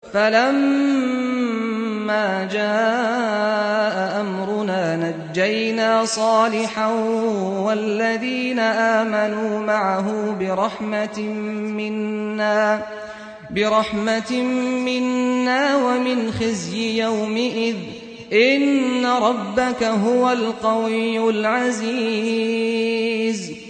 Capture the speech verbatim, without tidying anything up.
فَلَمَّا جَاءَ أَمْرُنَا نَجَّيْنَا صَالِحًا وَالَّذِينَ آمَنُوا مَعَهُ بِرَحْمَةٍ مِّنَّا وَمِنْ خِزْيِ يَوْمِئِذٍ ۗ إِنَّ رَبَّكَ هُوَ الْقَوِيُّ الْعَزِيزُ